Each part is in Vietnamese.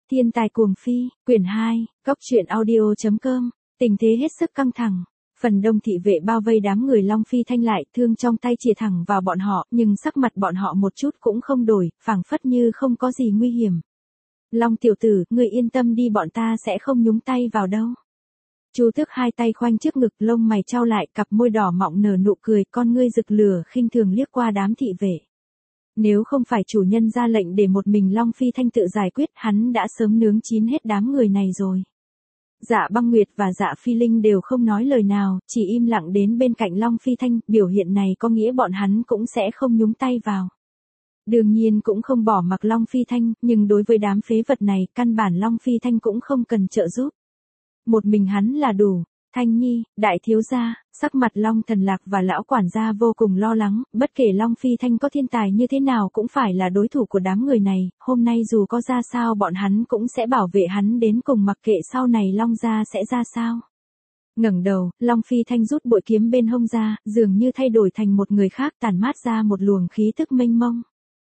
Thiên tài cuồng phi, quyển 2, Góc truyện audio.com, tình thế hết sức căng thẳng. Phần đông thị vệ bao vây đám người Long Phi Thanh lại, thương trong tay chìa thẳng vào bọn họ, nhưng sắc mặt bọn họ một chút cũng không đổi, phảng phất như không có gì nguy hiểm. Long tiểu tử, người yên tâm đi, bọn ta sẽ không nhúng tay vào đâu. Chu Tước hai tay khoanh trước ngực, lông mày chau lại, cặp môi đỏ mọng nở nụ cười, con ngươi rực lửa khinh thường liếc qua đám thị vệ. Nếu không phải chủ nhân ra lệnh để một mình Long Phi Thanh tự giải quyết, hắn đã sớm nướng chín hết đám người này rồi. Dạ Băng Nguyệt và Dạ Phi Linh đều không nói lời nào, chỉ im lặng đến bên cạnh Long Phi Thanh, biểu hiện này có nghĩa bọn hắn cũng sẽ không nhúng tay vào. Đương nhiên cũng không bỏ mặc Long Phi Thanh, nhưng đối với đám phế vật này, căn bản Long Phi Thanh cũng không cần trợ giúp. Một mình hắn là đủ. Thanh Nhi, đại thiếu gia, sắc mặt Long Thần Lạc và lão quản gia vô cùng lo lắng, bất kể Long Phi Thanh có thiên tài như thế nào cũng phải là đối thủ của đám người này, hôm nay dù có ra sao bọn hắn cũng sẽ bảo vệ hắn đến cùng, mặc kệ sau này Long gia sẽ ra sao. Ngẩng đầu, Long Phi Thanh rút bội kiếm bên hông ra, dường như thay đổi thành một người khác, tản mát ra một luồng khí tức mênh mông.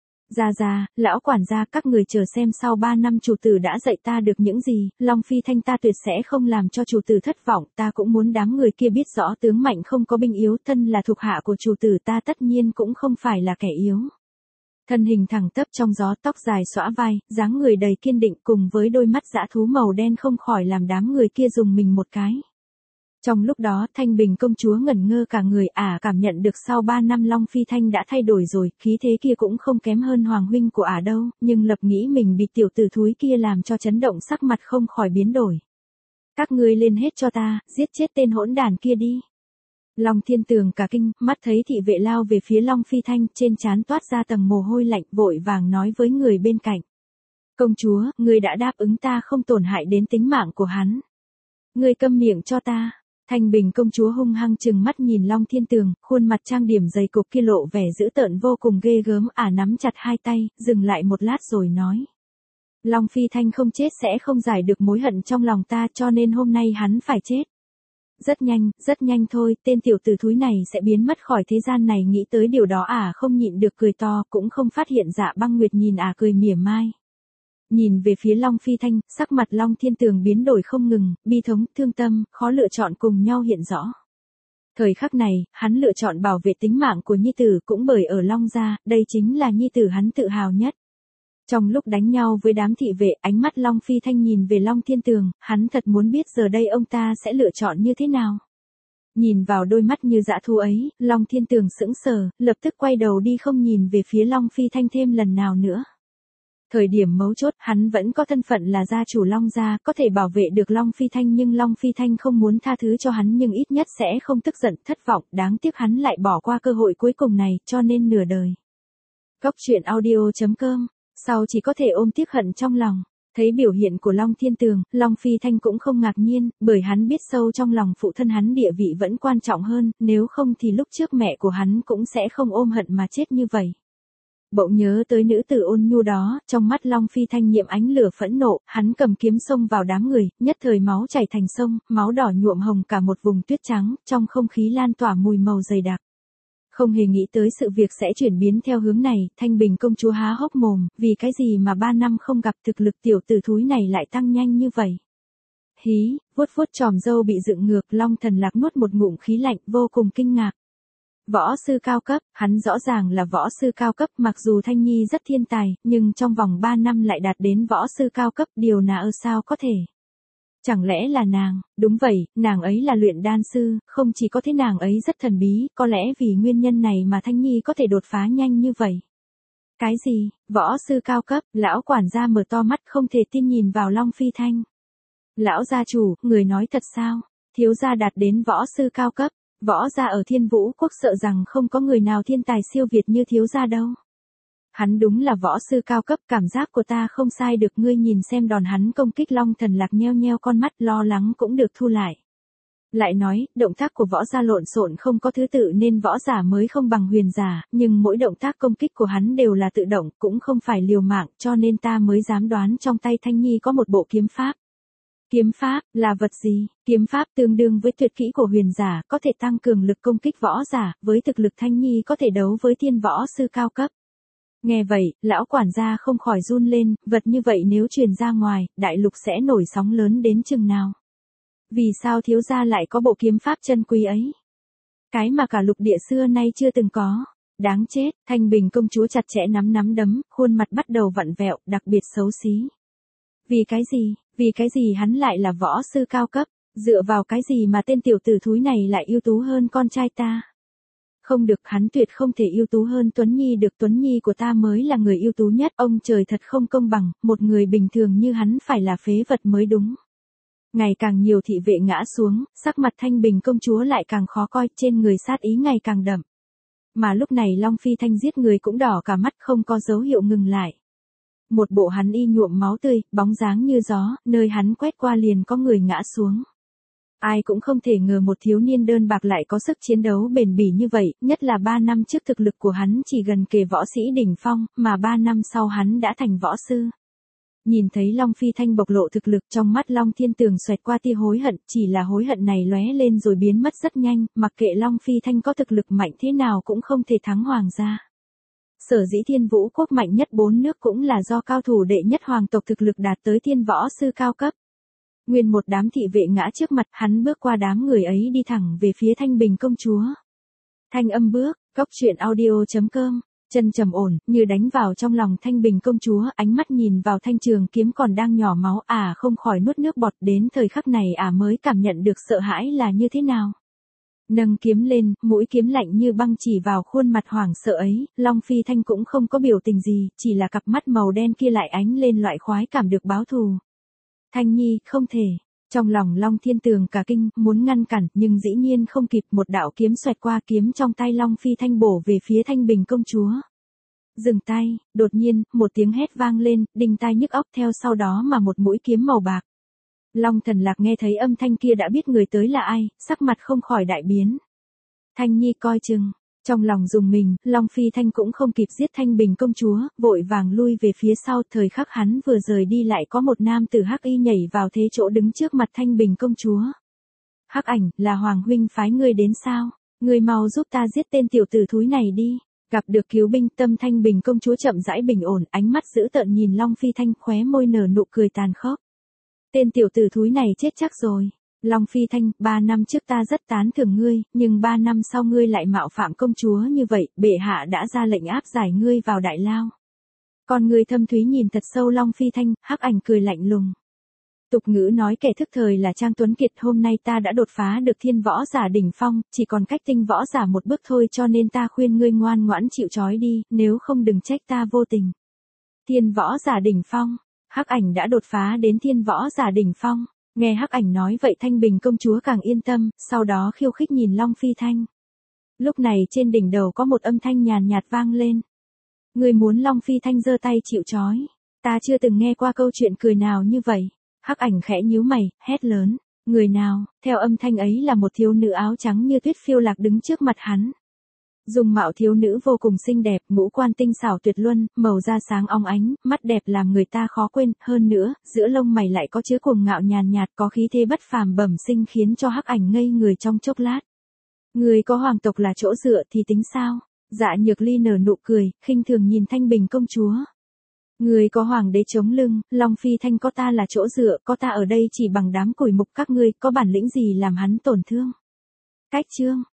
Ra, lão quản gia, các người chờ xem sau 3 năm chủ tử đã dạy ta được những gì, Long Phi Thanh ta tuyệt sẽ không làm cho chủ tử thất vọng, ta cũng muốn đám người kia biết rõ tướng mạnh không có binh yếu, thân là thuộc hạ của chủ tử ta tất nhiên cũng không phải là kẻ yếu. Thân hình thẳng tắp trong gió, tóc dài xõa vai, dáng người đầy kiên định cùng với đôi mắt dã thú màu đen không khỏi làm đám người kia dùng mình một cái. Trong lúc đó, Thanh Bình công chúa ngẩn ngơ cả người, cảm nhận được sau 3 năm Long Phi Thanh đã thay đổi rồi, khí thế kia cũng không kém hơn hoàng huynh của đâu, nhưng lập nghĩ mình bị tiểu tử thúi kia làm cho chấn động, sắc mặt không khỏi biến đổi. Các ngươi lên hết cho ta, giết chết tên hỗn đản kia đi. Long Thiên Tường cả kinh, mắt thấy thị vệ lao về phía Long Phi Thanh, trên trán toát ra tầng mồ hôi lạnh, vội vàng nói với người bên cạnh. Công chúa, ngươi đã đáp ứng ta không tổn hại đến tính mạng của hắn. Ngươi câm miệng cho ta. Thanh Bình công chúa hung hăng trừng mắt nhìn Long Thiên Tường, khuôn mặt trang điểm dày cục kia lộ vẻ dữ tợn vô cùng ghê gớm, nắm chặt hai tay, dừng lại một lát rồi nói. Long Phi Thanh không chết sẽ không giải được mối hận trong lòng ta, cho nên hôm nay hắn phải chết. Rất nhanh thôi, tên tiểu tử thúi này sẽ biến mất khỏi thế gian này, nghĩ tới điều đó không nhịn được cười to, cũng không phát hiện Dạ Băng Nguyệt nhìn cười mỉa mai. Nhìn về phía Long Phi Thanh, sắc mặt Long Thiên Tường biến đổi không ngừng, bi thống, thương tâm, khó lựa chọn cùng nhau hiện rõ. Thời khắc này, hắn lựa chọn bảo vệ tính mạng của nhi tử, cũng bởi ở Long gia, đây chính là nhi tử hắn tự hào nhất. Trong lúc đánh nhau với đám thị vệ, ánh mắt Long Phi Thanh nhìn về Long Thiên Tường, hắn thật muốn biết giờ đây ông ta sẽ lựa chọn như thế nào. Nhìn vào đôi mắt như dã thú ấy, Long Thiên Tường sững sờ, lập tức quay đầu đi không nhìn về phía Long Phi Thanh thêm lần nào nữa. Thời điểm mấu chốt, hắn vẫn có thân phận là gia chủ Long gia, có thể bảo vệ được Long Phi Thanh, nhưng Long Phi Thanh không muốn tha thứ cho hắn, nhưng ít nhất sẽ không tức giận, thất vọng, đáng tiếc hắn lại bỏ qua cơ hội cuối cùng này, cho nên nửa đời. Góc truyện audio.com, sau chỉ có thể ôm tiếc hận trong lòng. Thấy biểu hiện của Long Thiên Tường, Long Phi Thanh cũng không ngạc nhiên, bởi hắn biết sâu trong lòng phụ thân hắn địa vị vẫn quan trọng hơn, nếu không thì lúc trước mẹ của hắn cũng sẽ không ôm hận mà chết như vậy. Bỗng nhớ tới nữ tử ôn nhu đó, trong mắt Long Phi Thanh nhiệm ánh lửa phẫn nộ, hắn cầm kiếm xông vào đám người, nhất thời máu chảy thành sông, máu đỏ nhuộm hồng cả một vùng tuyết trắng, trong không khí lan tỏa mùi màu dày đặc. Không hề nghĩ tới sự việc sẽ chuyển biến theo hướng này, Thanh Bình công chúa há hốc mồm, vì cái gì mà 3 năm không gặp thực lực tiểu tử thúi này lại tăng nhanh như vậy. Hí, vuốt chòm râu bị dựng ngược, Long Thần Lạc nuốt một ngụm khí lạnh, vô cùng kinh ngạc. Võ sư cao cấp, hắn rõ ràng là võ sư cao cấp, mặc dù Thanh Nhi rất thiên tài, nhưng trong vòng 3 năm lại đạt đến võ sư cao cấp, điều nào sao có thể. Chẳng lẽ là nàng? Đúng vậy, nàng ấy là luyện đan sư, không chỉ có thế nàng ấy rất thần bí, có lẽ vì nguyên nhân này mà Thanh Nhi có thể đột phá nhanh như vậy. Cái gì? Võ sư cao cấp? Lão quản gia mở to mắt không thể tin nhìn vào Long Phi Thanh. Lão gia chủ, người nói thật sao? Thiếu gia đạt đến võ sư cao cấp. Võ gia ở Thiên Vũ quốc sợ rằng không có người nào thiên tài siêu việt như thiếu gia đâu. Hắn đúng là võ sư cao cấp, cảm giác của ta không sai được, ngươi nhìn xem đòn hắn công kích. Long Thần Lạc nheo nheo con mắt, lo lắng cũng được thu lại. Lại nói, động tác của võ gia lộn xộn không có thứ tự nên võ giả mới không bằng huyền giả, nhưng mỗi động tác công kích của hắn đều là tự động, cũng không phải liều mạng, cho nên ta mới dám đoán trong tay Thanh Nhi có một bộ kiếm pháp. Kiếm pháp, là vật gì? Kiếm pháp tương đương với tuyệt kỹ của huyền giả, có thể tăng cường lực công kích võ giả, với thực lực Thanh Nhi có thể đấu với thiên võ sư cao cấp. Nghe vậy, lão quản gia không khỏi run lên, vật như vậy nếu truyền ra ngoài, đại lục sẽ nổi sóng lớn đến chừng nào. Vì sao thiếu gia lại có bộ kiếm pháp chân quý ấy? Cái mà cả lục địa xưa nay chưa từng có. Đáng chết, Thanh Bình công chúa chặt chẽ nắm đấm, khuôn mặt bắt đầu vặn vẹo, đặc biệt xấu xí. Vì cái gì hắn lại là võ sư cao cấp, dựa vào cái gì mà tên tiểu tử thúi này lại ưu tú hơn con trai ta? Không được, hắn tuyệt không thể ưu tú hơn Tuấn Nhi được, Tuấn Nhi của ta mới là người ưu tú nhất, ông trời thật không công bằng, một người bình thường như hắn phải là phế vật mới đúng. Ngày càng nhiều thị vệ ngã xuống, sắc mặt Thanh Bình công chúa lại càng khó coi, trên người sát ý ngày càng đậm. Mà lúc này Long Phi Thanh giết người cũng đỏ cả mắt, không có dấu hiệu ngừng lại. Một bộ hắn y nhuộm máu tươi, bóng dáng như gió, nơi hắn quét qua liền có người ngã xuống. Ai cũng không thể ngờ một thiếu niên đơn bạc lại có sức chiến đấu bền bỉ như vậy, nhất là 3 năm trước thực lực của hắn chỉ gần kề võ sĩ đỉnh phong, mà 3 năm sau hắn đã thành võ sư. Nhìn thấy Long Phi Thanh bộc lộ thực lực, trong mắt Long Thiên Tường xoẹt qua tia hối hận, chỉ là hối hận này lóe lên rồi biến mất rất nhanh, mặc kệ Long Phi Thanh có thực lực mạnh thế nào cũng không thể thắng hoàng gia. Sở dĩ Thiên Vũ quốc mạnh nhất 4 nước cũng là do cao thủ đệ nhất hoàng tộc thực lực đạt tới thiên võ sư cao cấp. Nguyên một đám thị vệ ngã trước mặt, hắn bước qua đám người ấy đi thẳng về phía Thanh Bình công chúa. Thanh âm bước, góc truyện audio.com, chân trầm ổn, như đánh vào trong lòng Thanh Bình công chúa, ánh mắt nhìn vào thanh trường kiếm còn đang nhỏ máu, không khỏi nuốt nước bọt, đến thời khắc này mới cảm nhận được sợ hãi là như thế nào. Nâng kiếm lên, mũi kiếm lạnh như băng chỉ vào khuôn mặt hoảng sợ ấy, Long Phi Thanh cũng không có biểu tình gì, chỉ là cặp mắt màu đen kia lại ánh lên loại khoái cảm được báo thù. Thanh Nhi, không thể. Trong lòng Long Thiên Tường cả kinh, muốn ngăn cản, nhưng dĩ nhiên không kịp, một đạo kiếm xoẹt qua, kiếm trong tay Long Phi Thanh bổ về phía Thanh Bình công chúa. Dừng tay, đột nhiên, một tiếng hét vang lên, đinh tai nhức óc, theo sau đó mà một mũi kiếm màu bạc. Long Thần Lạc nghe thấy âm thanh kia đã biết người tới là ai, sắc mặt không khỏi đại biến. Thanh Nhi coi chừng. Trong lòng dùng mình, Long Phi Thanh cũng không kịp giết Thanh Bình công chúa, vội vàng lui về phía sau, thời khắc hắn vừa rời đi lại có một nam tử hắc y nhảy vào thế chỗ đứng trước mặt Thanh Bình công chúa. Hắc Ảnh, là Hoàng huynh phái ngươi đến sao? Ngươi mau giúp ta giết tên tiểu tử thúi này đi. Gặp được cứu binh, tâm Thanh Bình công chúa chậm rãi bình ổn, ánh mắt dữ tợn nhìn Long Phi Thanh, khóe môi nở nụ cười tàn khốc. Tên tiểu tử thúi này chết chắc rồi. Long Phi Thanh, 3 năm trước ta rất tán thưởng ngươi, nhưng 3 năm sau ngươi lại mạo phạm công chúa như vậy, bệ hạ đã ra lệnh áp giải ngươi vào đại lao. Còn người thâm thúy nhìn thật sâu Long Phi Thanh, Hắc Ảnh cười lạnh lùng. Tục ngữ nói kẻ thức thời là Trang Tuấn Kiệt, hôm nay ta đã đột phá được thiên võ giả đỉnh phong, chỉ còn cách tinh võ giả một bước thôi, cho nên ta khuyên ngươi ngoan ngoãn chịu trói đi, nếu không đừng trách ta vô tình. Thiên võ giả đỉnh phong, Hắc Ảnh đã đột phá đến thiên võ giả đỉnh phong. Nghe Hắc Ảnh nói vậy Thanh Bình công chúa càng yên tâm, sau đó khiêu khích nhìn Long Phi Thanh. Lúc này trên đỉnh đầu có một âm thanh nhàn nhạt vang lên. Người muốn Long Phi Thanh giơ tay chịu trói. Ta chưa từng nghe qua câu chuyện cười nào như vậy. Hắc Ảnh khẽ nhíu mày, hét lớn. Người nào? Theo âm thanh ấy là một thiếu nữ áo trắng như tuyết phiêu lạc đứng trước mặt hắn. Dung mạo thiếu nữ vô cùng xinh đẹp, ngũ quan tinh xảo tuyệt luân, màu da sáng óng ánh, mắt đẹp làm người ta khó quên, hơn nữa, giữa lông mày lại có chứa cuồng ngạo nhàn nhạt, có khí thế bất phàm bẩm sinh khiến cho Hắc Ảnh ngây người trong chốc lát. Người có hoàng tộc là chỗ dựa thì tính sao? Dạ Nhược Ly nở nụ cười, khinh thường nhìn Thanh Bình công chúa. Người có hoàng đế chống lưng, Long Phi Thanh có ta là chỗ dựa, có ta ở đây chỉ bằng đám củi mục các ngươi, có bản lĩnh gì làm hắn tổn thương? Cách chương